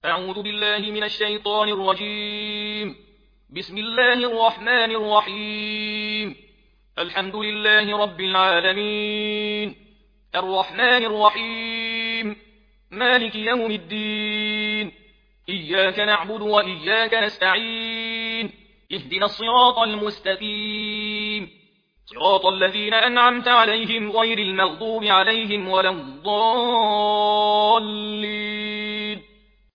أعوذ بالله من الشيطان الرجيم. بسم الله الرحمن الرحيم. الحمد لله رب العالمين، الرحمن الرحيم، مالك يوم الدين. إياك نعبد وإياك نستعين. اهدنا الصراط المستقيم، صراط الذين أنعمت عليهم غير المغضوب عليهم ولا الضالين.